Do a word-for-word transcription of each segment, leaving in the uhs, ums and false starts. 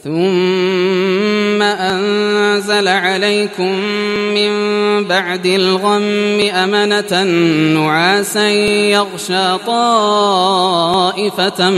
ثم أنزل عليكم من بعد الغم أمنة نعاسا يغشى طائفة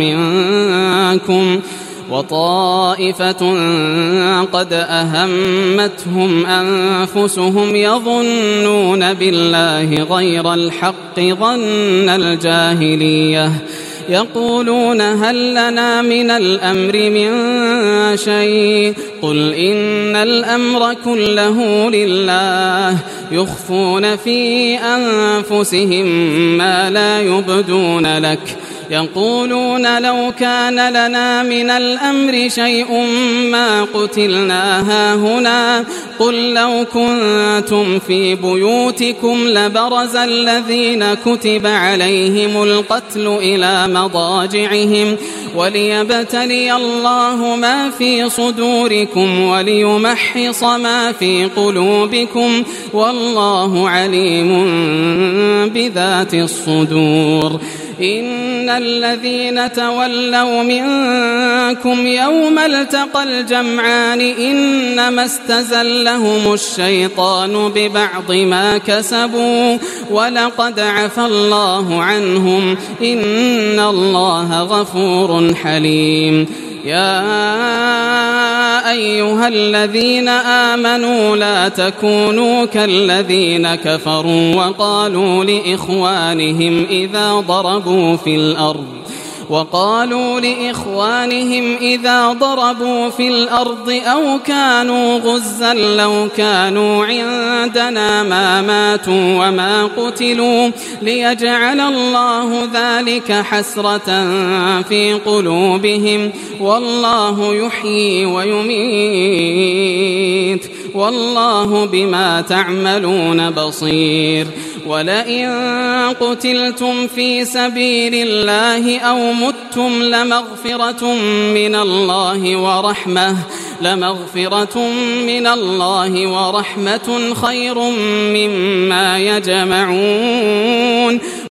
منكم وطائفة قد أهمتهم أنفسهم يظنون بالله غير الحق ظن الجاهلية يقولون هل لنا من الأمر من شيء قل إن الأمر كله لله يخفون في أنفسهم ما لا يبدون لك يقولون لو كان لنا من الأمر شيء ما قتلنا هاهنا قل لو كنتم في بيوتكم لبرز الذين كتب عليهم القتل إلى مضاجعهم وليبتلي الله ما في صدوركم وليمحص ما في قلوبكم والله عليم بذات الصدور إن الذين تولوا منكم يوم التقى الجمعان إنما استزلهم الشيطان ببعض ما كسبوا ولقد عفى الله عنهم إن الله غفور حليم يا أيها الذين آمنوا لا تكونوا كالذين كفروا وقالوا لإخوانهم إذا ضربوا في الأرض وقالوا لإخوانهم إذا ضربوا في الأرض أو كانوا غزا لو كانوا عندنا ما ماتوا وما قتلوا ليجعل الله ذلك حسرة في قلوبهم والله يحيي ويميت والله بما تعملون بصير ولئن قتلتم في سبيل الله أو متم لمغفرة من الله ورحمة لمغفرة من الله ورحمة خير مما يجمعون